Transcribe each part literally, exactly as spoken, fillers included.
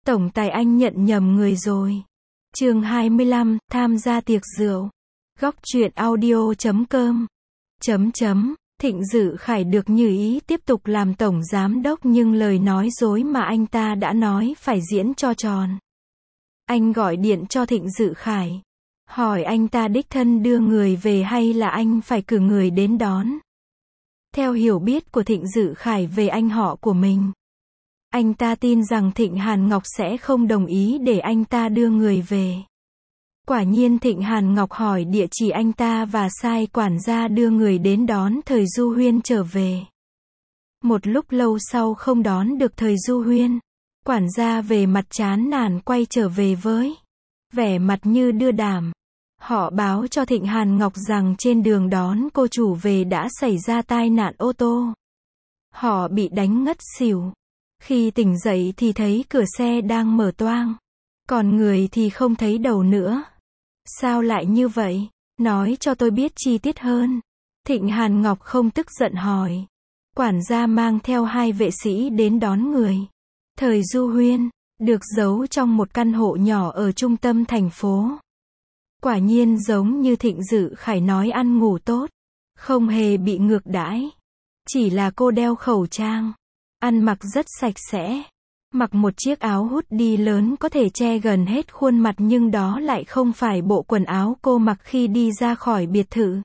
Tổng tài anh nhận nhầm người rồi. Chương hai mươi lăm, tham gia tiệc rượu. Góc truyện audio chấm com. Chấm chấm. Thịnh Dự Khải được như ý tiếp tục làm tổng giám đốc nhưng lời nói dối mà anh ta đã nói phải diễn cho tròn. Anh gọi điện cho Thịnh Dự Khải. Hỏi anh ta đích thân đưa người về hay là anh phải cử người đến đón. Theo hiểu biết của Thịnh Dự Khải về anh họ của mình, anh ta tin rằng Thịnh Hàn Ngọc sẽ không đồng ý để anh ta đưa người về. Quả nhiên Thịnh Hàn Ngọc hỏi địa chỉ anh ta và sai quản gia đưa người đến đón Thời Du Huyên trở về. Một lúc lâu sau không đón được Thời Du Huyên, quản gia về mặt chán nản quay trở về với vẻ mặt như đưa đàm. Họ báo cho Thịnh Hàn Ngọc rằng trên đường đón cô chủ về đã xảy ra tai nạn ô tô. Họ bị đánh ngất xỉu. Khi tỉnh dậy thì thấy cửa xe đang mở toang. Còn người thì không thấy đầu nữa. Sao lại như vậy? Nói cho tôi biết chi tiết hơn. Thịnh Hàn Ngọc không tức giận hỏi. Quản gia mang theo hai vệ sĩ đến đón người. Thời Du Huyên được giấu trong một căn hộ nhỏ ở trung tâm thành phố. Quả nhiên giống như Thịnh Dự Khải nói, ăn ngủ tốt, không hề bị ngược đãi. Chỉ là cô đeo khẩu trang, ăn mặc rất sạch sẽ, mặc một chiếc áo hoodie lớn có thể che gần hết khuôn mặt nhưng đó lại không phải bộ quần áo cô mặc khi đi ra khỏi biệt thự.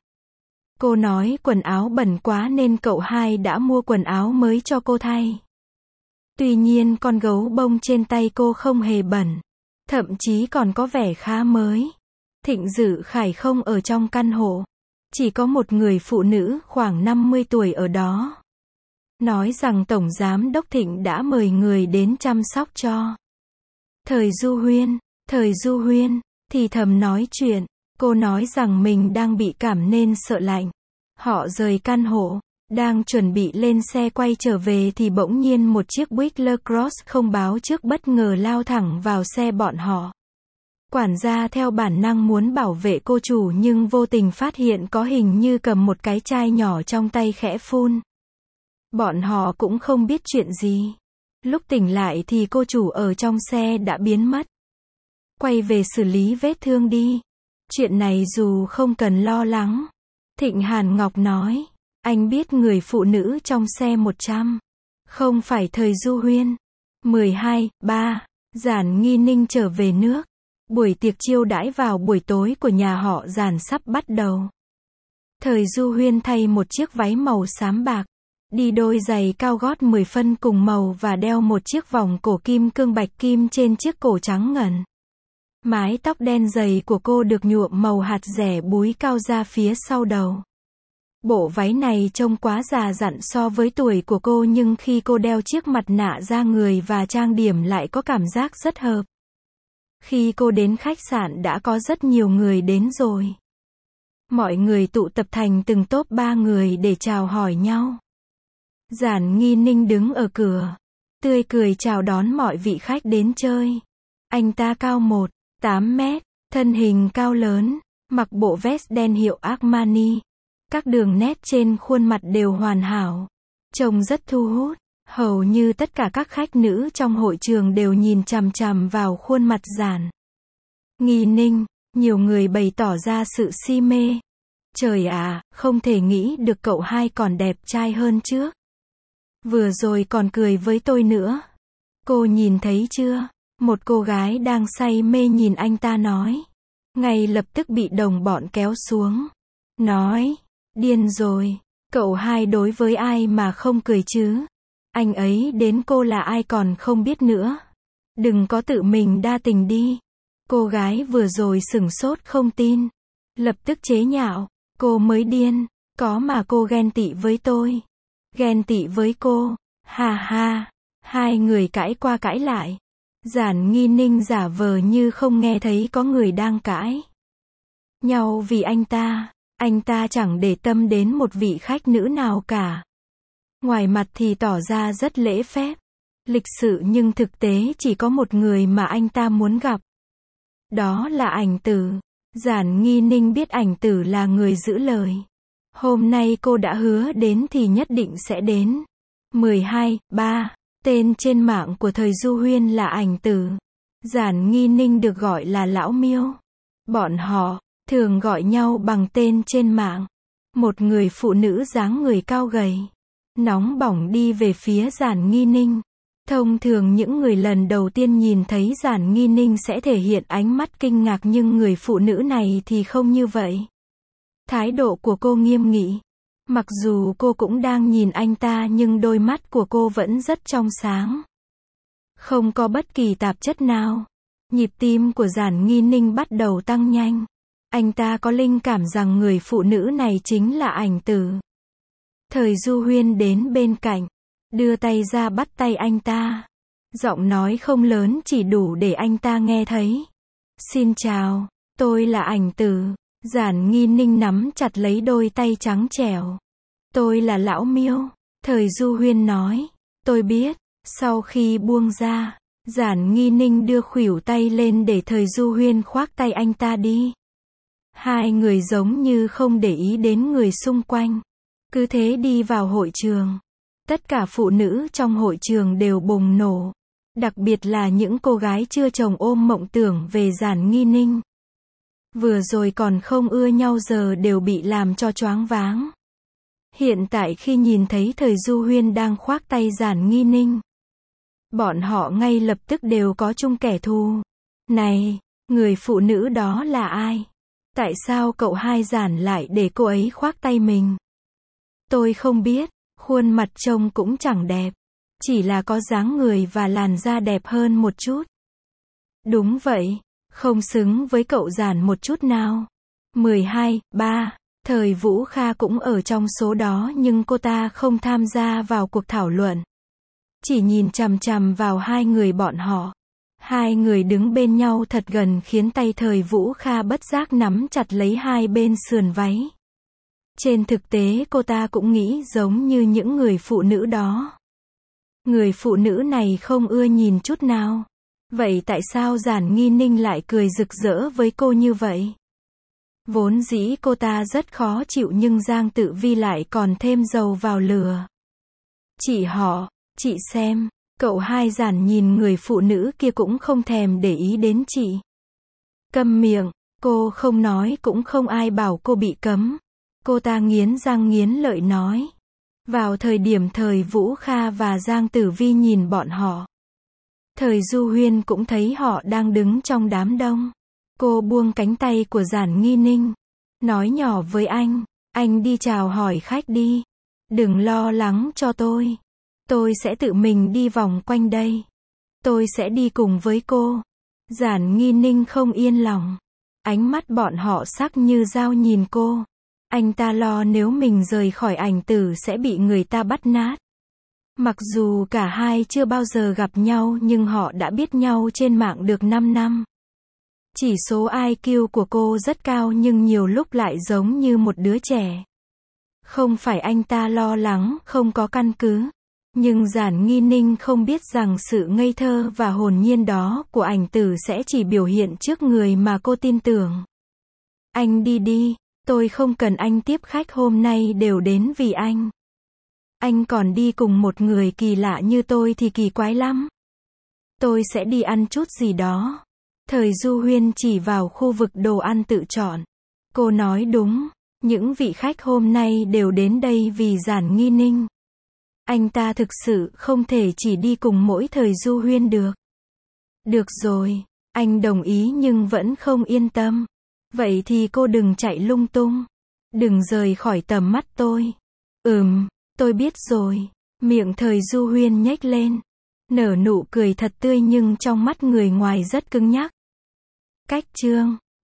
Cô nói quần áo bẩn quá nên cậu hai đã mua quần áo mới cho cô thay. Tuy nhiên con gấu bông trên tay cô không hề bẩn, thậm chí còn có vẻ khá mới. Thịnh Dự Khải không ở trong căn hộ, chỉ có một người phụ nữ khoảng năm mươi tuổi ở đó. Nói rằng Tổng Giám đốc Thịnh đã mời người đến chăm sóc cho Thời Du Huyên. Thời Du Huyên thì thầm nói chuyện, cô nói rằng mình đang bị cảm nên sợ lạnh. Họ rời căn hộ, đang chuẩn bị lên xe quay trở về thì bỗng nhiên một chiếc Buick Lacrosse không báo trước bất ngờ lao thẳng vào xe bọn họ. Quản gia theo bản năng muốn bảo vệ cô chủ nhưng vô tình phát hiện có hình như cầm một cái chai nhỏ trong tay khẽ phun. Bọn họ cũng không biết chuyện gì. Lúc tỉnh lại thì cô chủ ở trong xe đã biến mất. Quay về xử lý vết thương đi. Chuyện này dù không cần lo lắng. Thịnh Hàn Ngọc nói. Anh biết người phụ nữ trong xe một trăm. Không phải Thời Du Huyên. mười hai, ba. Giản Nghi Ninh trở về nước. Buổi tiệc chiêu đãi vào buổi tối của nhà họ Giản sắp bắt đầu. Thời Du Huyên thay một chiếc váy màu xám bạc, đi đôi giày cao gót mười phân cùng màu và đeo một chiếc vòng cổ kim cương bạch kim trên chiếc cổ trắng ngần. Mái tóc đen dày của cô được nhuộm màu hạt dẻ búi cao ra phía sau đầu. Bộ váy này trông quá già dặn so với tuổi của cô nhưng khi cô đeo chiếc mặt nạ da người và trang điểm lại có cảm giác rất hợp. Khi cô đến khách sạn đã có rất nhiều người đến rồi. Mọi người tụ tập thành từng tốp ba người để chào hỏi nhau. Giản Nghi Ninh đứng ở cửa, tươi cười chào đón mọi vị khách đến chơi. Anh ta cao một phẩy tám mét, thân hình cao lớn, mặc bộ vest đen hiệu Armani. Các đường nét trên khuôn mặt đều hoàn hảo, trông rất thu hút. Hầu như tất cả các khách nữ trong hội trường đều nhìn chằm chằm vào khuôn mặt Giản Nghi Ninh. Nhiều người bày tỏ ra sự si mê. Trời à, không thể nghĩ được cậu hai còn đẹp trai hơn trước. Vừa rồi còn cười với tôi nữa. Cô nhìn thấy chưa? Một cô gái đang say mê nhìn anh ta nói. Ngay lập tức bị đồng bọn kéo xuống. Nói, điên rồi, cậu hai đối với ai mà không cười chứ? Anh ấy đến cô là ai còn không biết nữa. Đừng có tự mình đa tình đi. Cô gái vừa rồi sửng sốt không tin. Lập tức chế nhạo. Cô mới điên. Có mà cô ghen tị với tôi. Ghen tị với cô. Ha ha. Hai người cãi qua cãi lại. Giản Nghi Ninh giả vờ như không nghe thấy có người đang cãi nhau vì anh ta. Anh ta chẳng để tâm đến một vị khách nữ nào cả. Ngoài mặt thì tỏ ra rất lễ phép, lịch sự nhưng thực tế chỉ có một người mà anh ta muốn gặp. Đó là Ảnh Tử. Giản Nghi Ninh biết Ảnh Tử là người giữ lời. Hôm nay cô đã hứa đến thì nhất định sẽ đến. mười hai, ba. Tên trên mạng của thời Du Huyên là Ảnh Tử. Giản Nghi Ninh được gọi là Lão Miêu. Bọn họ thường gọi nhau bằng tên trên mạng. Một người phụ nữ dáng người cao gầy, nóng bỏng đi về phía Giản Nghi Ninh. Thông thường những người lần đầu tiên nhìn thấy Giản Nghi Ninh sẽ thể hiện ánh mắt kinh ngạc, nhưng người phụ nữ này thì không như vậy. Thái độ của cô nghiêm nghị. Mặc dù cô cũng đang nhìn anh ta nhưng đôi mắt của cô vẫn rất trong sáng. Không có bất kỳ tạp chất nào. Nhịp tim của Giản Nghi Ninh bắt đầu tăng nhanh. Anh ta có linh cảm rằng người phụ nữ này chính là Ảnh Tử. Thời Du Huyên đến bên cạnh, đưa tay ra bắt tay anh ta. Giọng nói không lớn, chỉ đủ để anh ta nghe thấy. Xin chào, tôi là Ảnh Tử. Giản Nghi Ninh nắm chặt lấy đôi tay trắng trẻo. Tôi là Lão Miêu. Thời Du Huyên nói. Tôi biết. Sau khi buông ra, Giản Nghi Ninh đưa khuỷu tay lên để Thời Du Huyên khoác tay anh ta đi. Hai người giống như không để ý đến người xung quanh. Cứ thế đi vào hội trường. Tất cả phụ nữ trong hội trường đều bùng nổ. Đặc biệt là những cô gái chưa chồng ôm mộng tưởng về Giản Nghi Ninh. Vừa rồi còn không ưa nhau giờ đều bị làm cho choáng váng. Hiện tại khi nhìn thấy Thời Du Huyên đang khoác tay Giản Nghi Ninh, bọn họ ngay lập tức đều có chung kẻ thù. Này, người phụ nữ đó là ai? Tại sao cậu hai Giản lại để cô ấy khoác tay mình? Tôi không biết, khuôn mặt trông cũng chẳng đẹp. Chỉ là có dáng người và làn da đẹp hơn một chút. Đúng vậy, không xứng với cậu Giản một chút nào. mười hai, ba. Thời Vũ Kha cũng ở trong số đó nhưng cô ta không tham gia vào cuộc thảo luận. Chỉ nhìn chằm chằm vào hai người bọn họ. Hai người đứng bên nhau thật gần khiến tay Thời Vũ Kha bất giác nắm chặt lấy hai bên sườn váy. Trên thực tế cô ta cũng nghĩ giống như những người phụ nữ đó. Người phụ nữ này không ưa nhìn chút nào. Vậy tại sao Giản Nghi Ninh lại cười rực rỡ với cô như vậy? Vốn dĩ cô ta rất khó chịu nhưng Giang Tự Vi lại còn thêm dầu vào lửa. Chị họ, chị xem, cậu hai Giản nhìn người phụ nữ kia cũng không thèm để ý đến chị. Câm miệng, cô không nói cũng không ai bảo cô bị cấm. Cô ta nghiến răng nghiến lợi nói. Vào thời điểm Thời Vũ Kha và Giang Tử Vi nhìn bọn họ, Thời Du Huyên cũng thấy họ đang đứng trong đám đông. Cô buông cánh tay của Giản Nghi Ninh, nói nhỏ với anh, anh đi chào hỏi khách đi. Đừng lo lắng cho tôi. Tôi sẽ tự mình đi vòng quanh đây. Tôi sẽ đi cùng với cô. Giản Nghi Ninh không yên lòng. Ánh mắt bọn họ sắc như dao nhìn cô. Anh ta lo nếu mình rời khỏi Ảnh Tử sẽ bị người ta bắt nạt. Mặc dù cả hai chưa bao giờ gặp nhau nhưng họ đã biết nhau trên mạng được năm năm. Chỉ số i kiu của cô rất cao nhưng nhiều lúc lại giống như một đứa trẻ. Không phải anh ta lo lắng, không có căn cứ. Nhưng Giản Nghi Ninh không biết rằng sự ngây thơ và hồn nhiên đó của Ảnh Tử sẽ chỉ biểu hiện trước người mà cô tin tưởng. Anh đi đi, tôi không cần anh tiếp khách hôm nay đều đến vì anh. Anh còn đi cùng một người kỳ lạ như tôi thì kỳ quái lắm. Tôi sẽ đi ăn chút gì đó. Thời Du Huyên chỉ vào khu vực đồ ăn tự chọn. Cô nói đúng, những vị khách hôm nay đều đến đây vì Giản Nghi Ninh. Anh ta thực sự không thể chỉ đi cùng mỗi Thời Du Huyên được. Được rồi, anh đồng ý nhưng vẫn không yên tâm. Vậy thì cô đừng chạy lung tung. Đừng rời khỏi tầm mắt tôi. Ừm, tôi biết rồi. Miệng Thời Du Huyên nhếch lên. Nở nụ cười thật tươi nhưng trong mắt người ngoài rất cứng nhắc. Cách chương